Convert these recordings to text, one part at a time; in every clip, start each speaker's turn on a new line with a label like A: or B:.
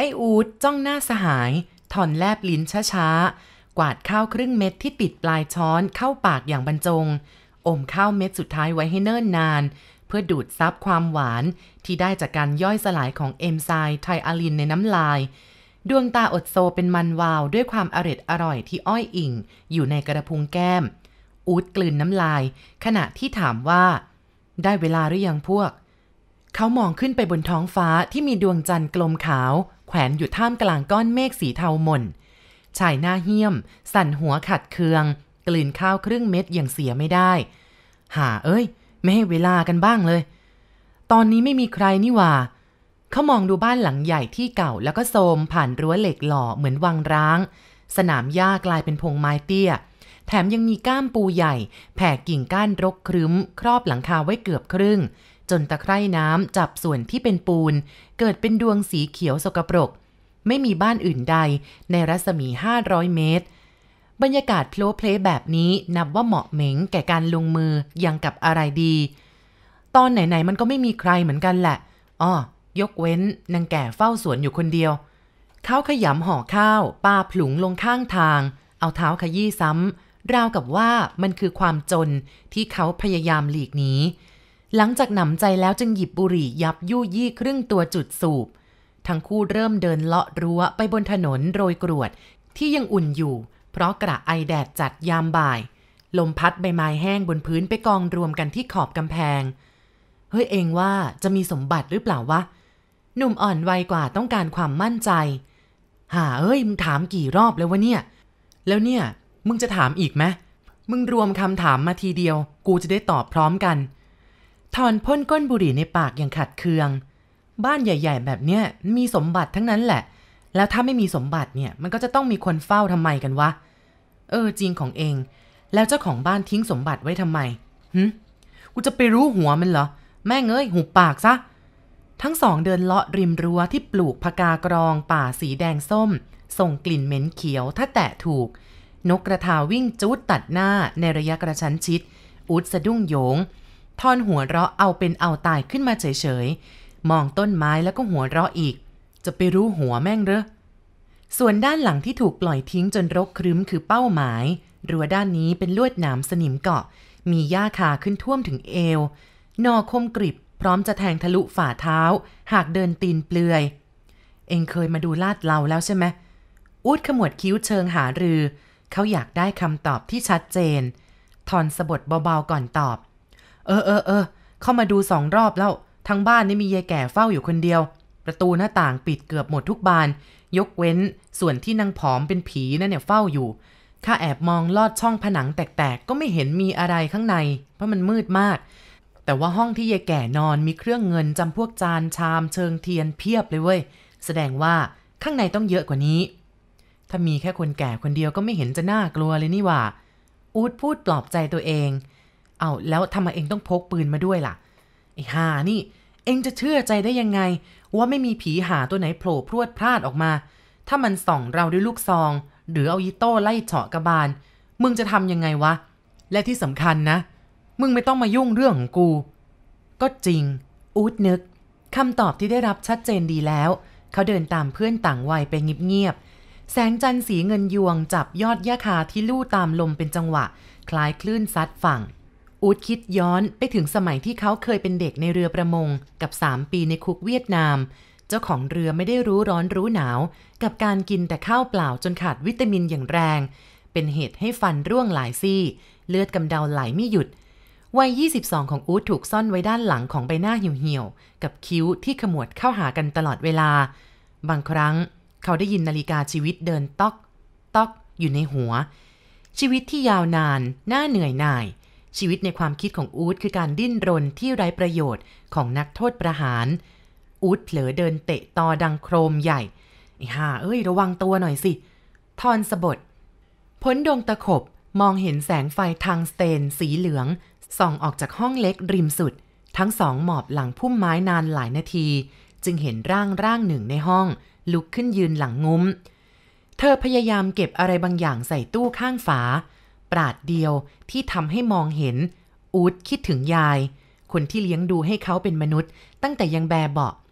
A: อ้อูดจ้องหน้าสหายถอนแลบลิ้นช้าๆกวาดข้าวครึ่งเม็ดที่ติดปลายช้อนเข้าปากอย่างบรรจงอมข้าวเม็ดสุดท้ายไว้ให้เนิ่นนานเพื่อดูดซับความหวานที่ได้จากการย่อยสลายของเอนไซม์ไทอาลินในน้ำลายดวงตาอดโซเป็นมันวาวด้วยความอร่อยที่อ้อยอิ่งอยู่ในกระพุ้งแก้มอูดกลืนน้ำลายขณะที่ถามว่าได้เวลาหรือยังพวกเขามองขึ้นไปบนท้องฟ้าที่มีดวงจันทร์กลมขาวแขวนอยู่ท่ามกลางก้อนเมฆสีเทาหม่นชายหน้าเหี้ยมสั่นหัวขัดเคืองกลืนข้าวครึ่งเม็ดอย่างเสียไม่ได้เอ้ยไม่ให้เวลากันบ้างเลยตอนนี้ไม่มีใครนี่หว่าเขามองดูบ้านหลังใหญ่ที่เก่าแล้วก็โทรมผ่านรั้วเหล็กหล่อเหมือนวังร้างสนามหญ้ากลายเป็นพงไม้เตี้ยแถมยังมีก้ามปูใหญ่แผ่กิ่งก้านรกครึ้มครอบหลังคาไว้เกือบครึ่งจนตะไคร่น้ำจับส่วนที่เป็นปูนเกิดเป็นดวงสีเขียวสกปรกไม่มีบ้านอื่นใดในรัศมี500 เมตรบรรยากาศโพลเพลแบบนี้นับว่าเหมาะเหม็งแก่การลงมือยังกับอะไรดีตอนไหนๆมันก็ไม่มีใครเหมือนกันแหละยกเว้นนางแก่เฝ้าสวนอยู่คนเดียวเขาขยำห่อข้าวปาผลุงลงข้างทางเอาเท้าขยี้ซ้ำราวกับว่ามันคือความจนที่เขาพยายามหลีกหนีหลังจากหนำใจแล้วจึงหยิบบุหรี่ยับยู่ยี่ครึ่งตัวจุดสูบทั้งคู่เริ่มเดินเลาะรั้วไปบนถนนโรยกรวดที่ยังอุ่นอยู่เพราะกระไอแดดจัดยามบ่ายลมพัดใบไม้แห้งบนพื้นไปกองรวมกันที่ขอบกำแพงเฮ้ยเองว่าจะมีสมบัติหรือเปล่าวะหนุ่มอ่อนวัยกว่าต้องการความมั่นใจมึงถามกี่รอบแล้ววะเนี่ยแล้วเนี่ยมึงจะถามอีกไหมมึงรวมคำถามมาทีเดียวกูจะได้ตอบพร้อมกันถอนพ่นก้นบุหรี่ในปากอย่างขัดเคืองบ้านใหญ่ๆแบบเนี้ยมีสมบัติทั้งนั้นแหละแล้วถ้าไม่มีสมบัติเนี่ยมันก็จะต้องมีคนเฝ้าทำไมกันวะจริงของเองแล้วเจ้าของบ้านทิ้งสมบัติไว้ทำไมกูจะไปรู้หัวมันเหรอแม่งหุบปากซะทั้งสองเดินเลาะริมรั้วที่ปลูกพกากรองป่าสีแดงส้มส่งกลิ่นเหม็นเขียวถ้าแตะถูกนกกระทาวิ่งจูดตัดหน้าในระยะกระชั้นชิดอูดสะดุ้งโยงทอนหัวเราะเอาเป็นเอาตายขึ้นมาเฉยๆมองต้นไม้แล้วก็หัวเราะอีกจะไปรู้หัวแม่งเหรอส่วนด้านหลังที่ถูกปล่อยทิ้งจนรกครึ้มคือเป้าหมายรั้วด้านนี้เป็นลวดหนามสนิมเกาะมีหญ้าคาขึ้นท่วมถึงเอวนอคมกริบพร้อมจะแทงทะลุฝ่าเท้าหากเดินตีนเปลือยเอ็งเคยมาดูลาดเราแล้วใช่ไหมอูดขมวดคิ้วเชิงหารือเขาอยากได้คำตอบที่ชัดเจนทอนสะบดเบาๆก่อนตอบเข้ามาดู2 รอบแล้วทั้งบ้านนี่มียายแก่เฝ้าอยู่คนเดียวประตูหน้าต่างปิดเกือบหมดทุกบานยกเว้นส่วนที่นางผอมเป็นผีนั่นเนี่ยเฝ้าอยู่ข้าแอบมองลอดช่องผนังแตกๆก็ไม่เห็นมีอะไรข้างในเพราะมันมืดมากแต่ว่าห้องที่ยายแก่นอนมีเครื่องเงินจำพวกจานชามเชิงเทียนเพียบเลยเว้ยแสดงว่าข้างในต้องเยอะกว่านี้ถ้ามีแค่คนแก่คนเดียวก็ไม่เห็นจะน่ากลัวเลยนี่หว่าอูดพูดปลอบใจตัวเองแล้วทำไมเองต้องพกปืนมาด้วยล่ะไอ้ห่านี่เองจะเชื่อใจได้ยังไงว่าไม่มีผีหาตัวไหนโผล่พรวดพลาดออกมาถ้ามันส่องเราด้วยลูกซองหรือเอาอีโต้ไล่เฉาะกระบาลมึงจะทำยังไงวะและที่สำคัญนะมึงไม่ต้องมายุ่งเรื่องของกูก็จริงอูดนึกคำตอบที่ได้รับชัดเจนดีแล้วเขาเดินตามเพื่อนต่างวัยไปเงียบๆแสงจันทร์สีเงินยวงจับยอดหญ้าคาที่ลู่ตามลมเป็นจังหวะคล้ายคลื่นซัดฝั่งอูดคิดย้อนไปถึงสมัยที่เขาเคยเป็นเด็กในเรือประมงกับ3 ปีในคุกเวียดนามเจ้าของเรือไม่ได้รู้ร้อนรู้หนาวกับการกินแต่ข้าวเปล่าจนขาดวิตามินอย่างแรงเป็นเหตุให้ฟันร่วงหลายซี่เลือดกำเดาไหลไม่หยุดวัย22ของอูดถูกซ่อนไว้ด้านหลังของใบหน้าเหี่ยวๆกับคิ้วที่ขมวดเข้าหากันตลอดเวลาบางครั้งเขาได้ยินนาฬิกาชีวิตเดินต๊อกต๊อกอยู่ในหัวชีวิตที่ยาวนานน่าเหนื่อยหน่ายชีวิตในความคิดของอูดคือการดิ้นรนที่ไร้ประโยชน์ของนักโทษประหารอูดเผลอเดินเตะตอดังโครมใหญ่ระวังตัวหน่อยสิทอนสะบดพ้นดงตะขบมองเห็นแสงไฟทางสเตนสีเหลืองส่องออกจากห้องเล็กริมสุดทั้งสองหมอบหลังพุ่มไม้นานหลายนาทีจึงเห็นร่างหนึ่งในห้องลุกขึ้นยืนหลังงุ้มเธอพยายามเก็บอะไรบางอย่างใส่ตู้ข้างฝาปราดเดียวที่ทำให้มองเห็นอูดคิดถึงยายคนที่เลี้ยงดูให้เขาเป็นมนุษย์ตั้งแต่ยังแบเบาะ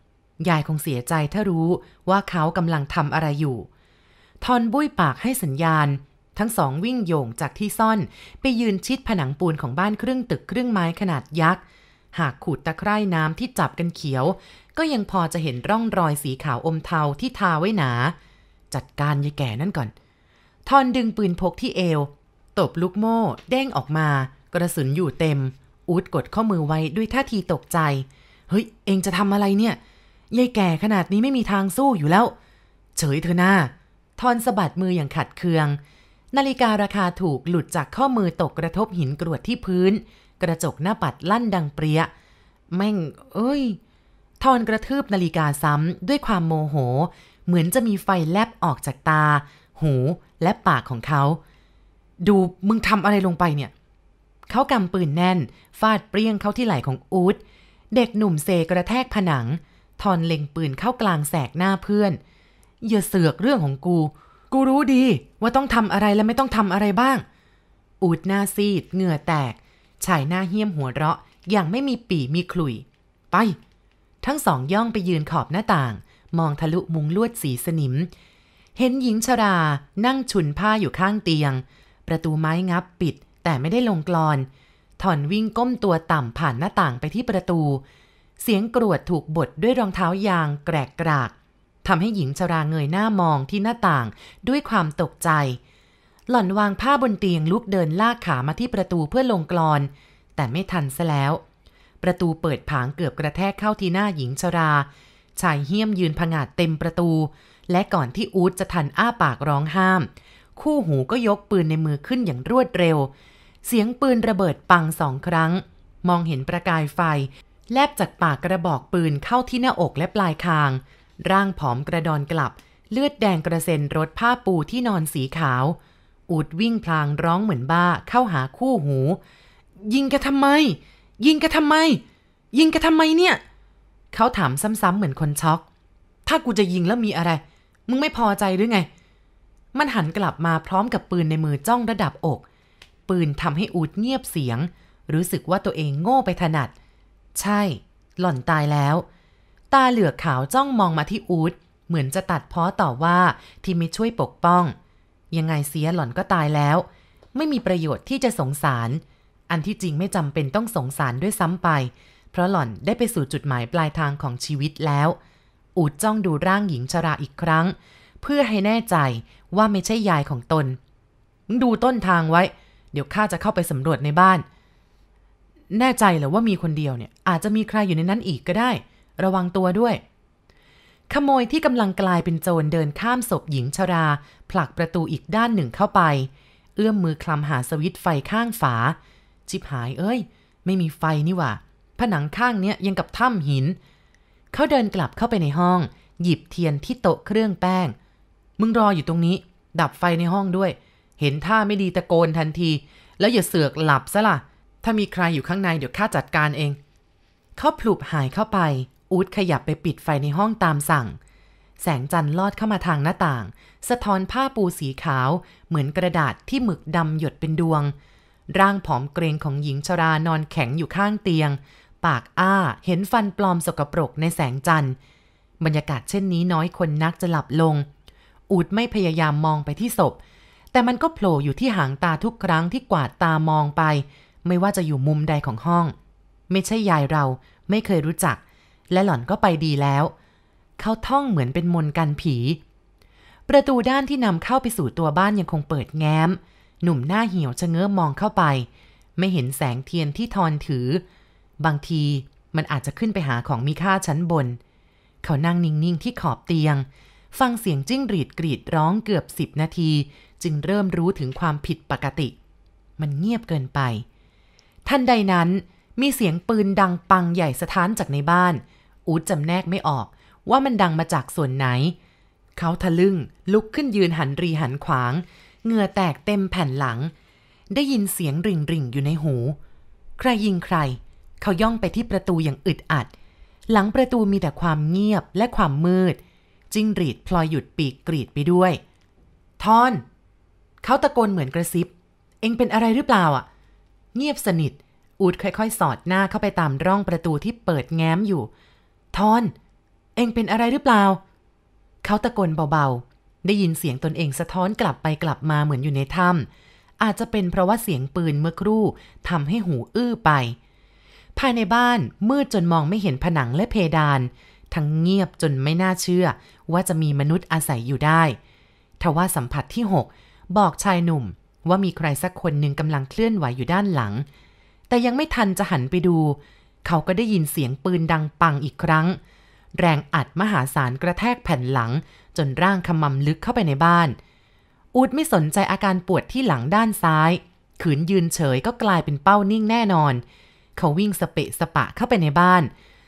A: ยายคงเสียใจถ้ารู้ว่าเขากำลังทำอะไรอยู่ทอนบุ้ยปากให้สัญญาณทั้งสองวิ่งโยงจากที่ซ่อนไปยืนชิดผนังปูนของบ้านครึ่งตึกครึ่งไม้ขนาดยักษ์หากขูดตะไคร่น้ำที่จับกันเขียวก็ยังพอจะเห็นร่องรอยสีขาวอมเทาที่ทาไว้หนาจัดการยายแก่นั่นก่อนทอนดึงปืนพกที่เอวตบลูกโม่เด้งออกมากระสุนอยู่เต็มอูดกดข้อมือไว้ด้วยท่าทีตกใจเฮ้ยเองจะทำอะไรเนี่ยยายแก่ขนาดนี้ไม่มีทางสู้อยู่แล้วเฉยเถอะหน้าทอนสะบัดมืออย่างขัดเคืองนาฬิการาคาถูกหลุดจากข้อมือตกกระทบหินกรวดที่พื้นกระจกหน้าปัดลั่นดังเปรี้ยแม่งเอ้ยทอนกระทืบนาฬิกาซ้ำด้วยความโมโหเหมือนจะมีไฟแลบออกจากตาหูและปากของเขาดูมึงทำอะไรลงไปเนี่ยเขากำปืนแน่นฟาดเปรี้ยงเข้าที่ไหล่ของอู๊ดเด็กหนุ่มเซกระแทกผนังทอนเล็งปืนเข้ากลางแสกหน้าเพื่อนอย่าเสือกเรื่องของกูรู้ดีว่าต้องทำอะไรและไม่ต้องทำอะไรบ้างอูดหน้าซีดเหงื่อแตกชายหน้าเหี้ยมหัวเราะอย่างไม่มีปี่มีขลุ่ยไปทั้งสองย่องไปยืนขอบหน้าต่างมองทะลุมุงลวดสีสนิมเห็นหญิงชรานั่งฉุนผ้าอยู่ข้างเตียงประตูไม้งับปิดแต่ไม่ได้ลงกลอนถอนวิ่งก้มตัวต่ำผ่านหน้าต่างไปที่ประตูเสียงกรวดถูกบดด้วยรองเท้ายางแกรกกรากทำให้หญิงชราเงยหน้ามองที่หน้าต่างด้วยความตกใจหล่อนวางผ้าบนเตียงลุกเดินลากขามาที่ประตูเพื่อลงกลอนแต่ไม่ทันซะแล้วประตูเปิดผางเกือบกระแทกเข้าที่หน้าหญิงชราชายเหี้ยมยืนผงาดเต็มประตูและก่อนที่อู๊ดจะทันอ้าปากร้องห้ามคู่หูก็ยกปืนในมือขึ้นอย่างรวดเร็วเสียงปืนระเบิดปัง2 ครั้งมองเห็นประกายไฟแลบจากปากกระบอกปืนเข้าที่หน้าอกและปลายคางร่างผอมกระดอนกลับเลือดแดงกระเซ็นรถผ้าปูที่นอนสีขาวอูดวิ่งพลางร้องเหมือนบ้าเข้าหาคู่หูยิงกันทำไมยิงกันทำไมยิงกันทำไมเนี่ยเขาถามซ้ำๆเหมือนคนช็อกถ้ากูจะยิงแล้วมีอะไรมึงไม่พอใจหรือไงมันหันกลับมาพร้อมกับปืนในมือจ้องระดับอกปืนทำให้อูดเงียบเสียงรู้สึกว่าตัวเองโง่ไปถนัดใช่หล่อนตายแล้วตาเหลือกขาวจ้องมองมาที่อูดเหมือนจะตัดพ้อต่อว่าที่ไม่ช่วยปกป้องยังไงเสียหล่อนก็ตายแล้วไม่มีประโยชน์ที่จะสงสารอันที่จริงไม่จำเป็นต้องสงสารด้วยซ้ำไปเพราะหล่อนได้ไปสู่จุดหมายปลายทางของชีวิตแล้วอูดจ้องดูร่างหญิงชราอีกครั้งเพื่อให้แน่ใจว่าไม่ใช่ยายของตนมึงดูต้นทางไว้เดี๋ยวข้าจะเข้าไปสำรวจในบ้านแน่ใจเหรอว่ามีคนเดียวเนี่ยอาจจะมีใครอยู่ในนั้นอีกก็ได้ระวังตัวด้วยขโมยที่กำลังกลายเป็นโจรเดินข้ามศพหญิงชราผลักประตูอีกด้านหนึ่งเข้าไปเอื้อมมือคลำหาสวิตช์ไฟข้างฝาชิบหายเอ้ยไม่มีไฟนี่หว่าผนังข้างเนี้ยยังกับถ้ำหินเขาเดินกลับเข้าไปในห้องหยิบเทียนที่โต๊ะเครื่องแป้งมึงรออยู่ตรงนี้ดับไฟในห้องด้วยเห็นท่าไม่ดีตะโกนทันทีแล้วอย่าเสือกหลับซะล่ะถ้ามีใครอยู่ข้างในเดี๋ยวข้าจัดการเองเขาพลุบหายเข้าไปอู๊ดขยับไปปิดไฟในห้องตามสั่งแสงจันทร์ลอดเข้ามาทางหน้าต่างสะท้อนผ้าปูสีขาวเหมือนกระดาษที่หมึกดำหยดเป็นดวงร่างผอมเกรงของหญิงชรานอนแข็งอยู่ข้างเตียงปากอ้าเห็นฟันปลอมสกปรกในแสงจันทร์บรรยากาศเช่นนี้น้อยคนนักจะหลับลงอู๊ดไม่พยายามมองไปที่ศพแต่มันก็โผล่อยู่ที่หางตาทุกครั้งที่กวาดตามองไปไม่ว่าจะอยู่มุมใดของห้องไม่ใช่ยายเราไม่เคยรู้จักและหล่อนก็ไปดีแล้วเขาท่องเหมือนเป็นมนต์กันผีประตูด้านที่นำเข้าไปสู่ตัวบ้านยังคงเปิดแง้มหนุ่มหน้าเหี่ยวชะเง้อมองเข้าไปไม่เห็นแสงเทียนที่ทอนถือบางทีมันอาจจะขึ้นไปหาของมีค่าชั้นบนเขานั่งนิ่งๆที่ขอบเตียงฟังเสียงจิ้งหรีดกรีดร้องเกือบ10 นาทีจึงเริ่มรู้ถึงความผิดปกติมันเงียบเกินไปทันใดนั้นมีเสียงปืนดังปังใหญ่สะท้านจากในบ้านอู๊ดจำแนกไม่ออกว่ามันดังมาจากส่วนไหนเขาทะลึ่งลุกขึ้นยืนหันรีหันขวางเหงื่อแตกเต็มแผ่นหลังได้ยินเสียงริ่งอยู่ในหูใครยิงใครเขาย่องไปที่ประตูอย่างอึดอัดหลังประตูมีแต่ความเงียบและความมืดจิ้งหรีดพลอยหยุดปีกกรีดไปด้วยทอนเขาตะโกนเหมือนกระซิบเอ็งเป็นอะไรหรือเปล่าอ่ะเงียบสนิทอูดค่อยๆสอดหน้าเข้าไปตามร่องประตูที่เปิดแง้มอยู่ทอนเอ็งเป็นอะไรหรือเปล่าเขาตะโกนเบาๆได้ยินเสียงตนเองสะท้อนกลับไปกลับมาเหมือนอยู่ในถ้ำอาจจะเป็นเพราะว่าเสียงปืนเมื่อครู่ทำให้หูอื้อไปภายในบ้านมืดจนมองไม่เห็นผนังและเพดานทั้งเงียบจนไม่น่าเชื่อว่าจะมีมนุษย์อาศัยอยู่ได้ทว่าสัมผัสที่6บอกชายหนุ่มว่ามีใครสักคนหนึ่งกำลังเคลื่อนไหวอยู่ด้านหลังแต่ยังไม่ทันจะหันไปดูเขาก็ได้ยินเสียงปืนดังปังอีกครั้งแรงอัดมหาศาลกระแทกแผ่นหลังจนร่างขมำลึกเข้าไปในบ้านอูดไม่สนใจอาการปวดที่หลังด้านซ้ายขืนยืนเฉยก็กลายเป็นเป้านิ่งแน่นอนเขาวิ่งสเปะสปะเข้าไปในบ้าน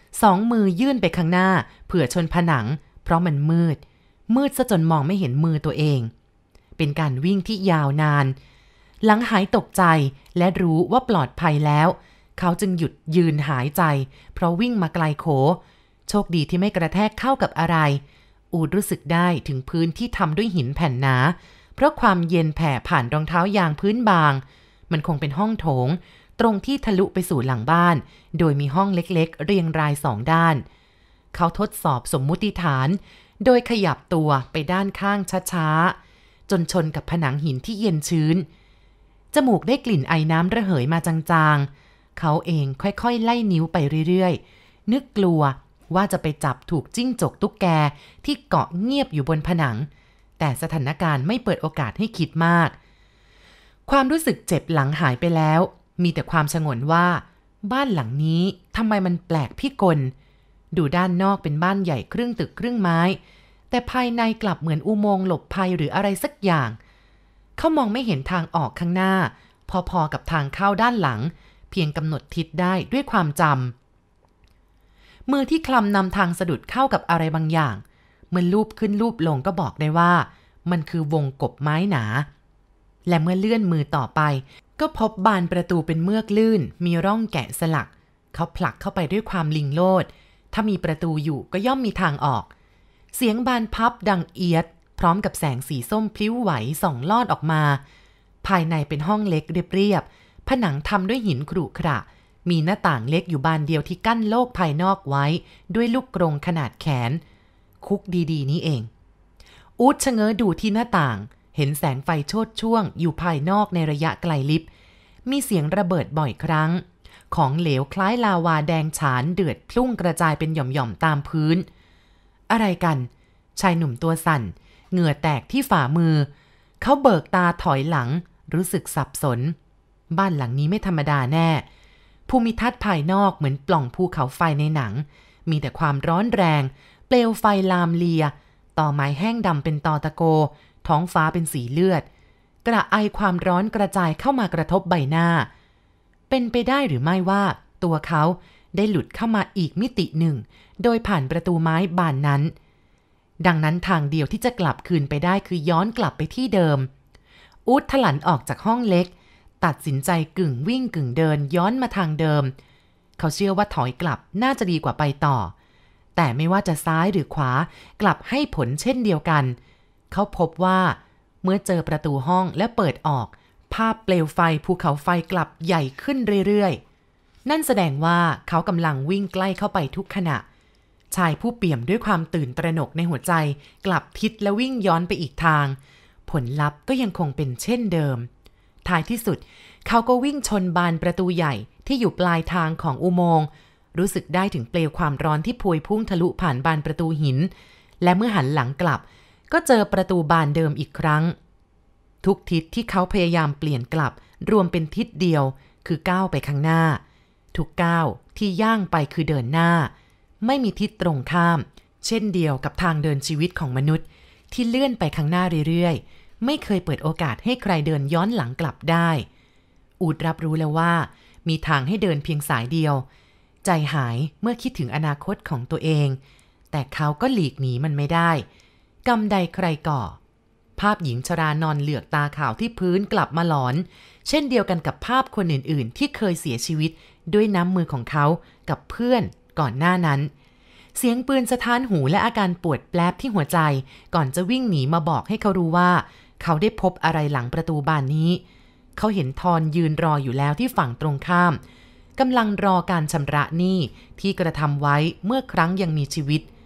A: 2 มือยื่นไปข้างหน้าเผื่อชนผนังเพราะมันมืดซะจนมองไม่เห็นมือตัวเองเป็นการวิ่งที่ยาวนานหลังหายตกใจและรู้ว่าปลอดภัยแล้วเขาจึงหยุดยืนหายใจเพราะวิ่งมาไกลโขโชคดีที่ไม่กระแทกเข้ากับอะไรอูดรู้สึกได้ถึงพื้นที่ทำด้วยหินแผ่นหนาเพราะความเย็นแผ่ผ่านรองเท้ายางพื้นบางมันคงเป็นห้องโถงตรงที่ทะลุไปสู่หลังบ้านโดยมีห้องเล็กๆเรียงราย2 ด้านเขาทดสอบสมมุติฐานโดยขยับตัวไปด้านข้างช้าๆจนชนกับผนังหินที่เย็นชื้นจมูกได้กลิ่นไอน้ำระเหยมาจางๆเขาเองค่อยๆไล่นิ้วไปเรื่อยๆนึกกลัวว่าจะไปจับถูกจิ้งจกตุ๊กแกที่เกาะเงียบอยู่บนผนังแต่สถานการณ์ไม่เปิดโอกาสให้คิดมากความรู้สึกเจ็บหลังหายไปแล้วมีแต่ความชงนว่าบ้านหลังนี้ทำไมมันแปลกพิกลดูด้านนอกเป็นบ้านใหญ่ครึ่งตึกครึ่งไม้แต่ภายในกลับเหมือนอุโมงค์หลบภัยหรืออะไรสักอย่างเขามองไม่เห็นทางออกข้างหน้าพอๆกับทางเข้าด้านหลังเพียงกำหนดทิศได้ด้วยความจำมือที่คลำนำทางสะดุดเข้ากับอะไรบางอย่างเมื่อลูบขึ้นลูบลงก็บอกได้ว่ามันคือวงกบไม้หนาและเมื่อเลื่อนมือต่อไปก็พบบานประตูเป็นเมือกลื่นมีร่องแกะสลักเขาผลักเข้าไปด้วยความลิงโลดถ้ามีประตูอยู่ก็ย่อมมีทางออกเสียงบานพับดังเอียดพร้อมกับแสงสีส้มพลิ้วไหวส่องลอดออกมาภายในเป็นห้องเล็กเรียบๆผนังทำด้วยหินขรุขระมีหน้าต่างเล็กอยู่บานเดียวที่กั้นโลกภายนอกไว้ด้วยลูกกรงขนาดแขนคุกดีๆนี้เองอู๊ดชะเง้อดูที่หน้าต่างเห็นแสงไฟโชติช่วงอยู่ภายนอกในระยะไกลลิบมีเสียงระเบิดบ่อยครั้งของเหลวคล้ายลาวาแดงฉานเดือดพุ่งกระจายเป็นหย่อมๆตามพื้นอะไรกันชายหนุ่มตัวสั่นเหงื่อแตกที่ฝ่ามือเขาเบิกตาถอยหลังรู้สึกสับสนบ้านหลังนี้ไม่ธรรมดาแน่ภูมิทัศน์ภายนอกเหมือนปล่องภูเขาไฟในหนังมีแต่ความร้อนแรงเปลวไฟลามเลียต่อไม้แห้งดำเป็นตอตะโกท้องฟ้าเป็นสีเลือดกระไอความร้อนกระจายเข้ามากระทบใบหน้าเป็นไปได้หรือไม่ว่าตัวเขาได้หลุดเข้ามาอีกมิติหนึ่งโดยผ่านประตูไม้บานนั้นดังนั้นทางเดียวที่จะกลับคืนไปได้คือย้อนกลับไปที่เดิมอู๊ดถลันออกจากห้องเล็กตัดสินใจกึ่งวิ่งกึ่งเดินย้อนมาทางเดิมเขาเชื่อว่าถอยกลับน่าจะดีกว่าไปต่อแต่ไม่ว่าจะซ้ายหรือขวากลับให้ผลเช่นเดียวกันเขาพบว่าเมื่อเจอประตูห้องและเปิดออกภาพเปลวไฟภูเขาไฟกลับใหญ่ขึ้นเรื่อยๆนั่นแสดงว่าเขากำลังวิ่งใกล้เข้าไปทุกขณะชายผู้เปี่ยมด้วยความตื่นตระหนกในหัวใจกลับทิศและวิ่งย้อนไปอีกทางผลลัพธ์ก็ยังคงเป็นเช่นเดิมท้ายที่สุดเขาก็วิ่งชนบานประตูใหญ่ที่อยู่ปลายทางของอุโมงค์รู้สึกได้ถึงเปลวความร้อนที่พวยพุ่งทะลุผ่านบานประตูหินและเมื่อหันหลังกลับก็เจอประตูบานเดิมอีกครั้งทุกทิศที่เขาพยายามเปลี่ยนกลับรวมเป็นทิศเดียวคือก้าวไปข้างหน้าทุกก้าวที่ย่างไปคือเดินหน้าไม่มีทิศตรงข้ามเช่นเดียวกับทางเดินชีวิตของมนุษย์ที่เลื่อนไปข้างหน้าเรื่อยๆไม่เคยเปิดโอกาสให้ใครเดินย้อนหลังกลับได้อูดรับรู้แล้วว่ามีทางให้เดินเพียงสายเดียวใจหายเมื่อคิดถึงอนาคตของตัวเองแต่เขาก็หลีกหนีมันไม่ได้กรรมใดใครก่อภาพหญิงชรานอนเหลือกตาขาวที่พื้นกลับมาหลอนเช่นเดียวกันกับภาพคนอื่นๆที่เคยเสียชีวิตด้วยน้ำมือของเขากับเพื่อนก่อนหน้านั้นเสียงปืนสะท้านหูและอาการปวดแปลบที่หัวใจก่อนจะวิ่งหนีมาบอกให้เขารู้ว่าเขาได้พบอะไรหลังประตูบานนี้เขาเห็นทอนยืนรออยู่แล้วที่ฝั่งตรงข้ามกำลังรอการชำระหนี้ที่กระทำไว้เมื่อครั้งยังมีชีวิต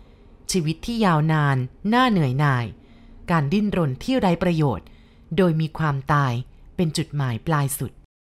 A: ชีวิตที่ยาวนานน่าเหนื่อยหน่ายการดิ้นรนที่ไร้ประโยชน์โดยมีความตายเป็นจุดหมายปลายสุด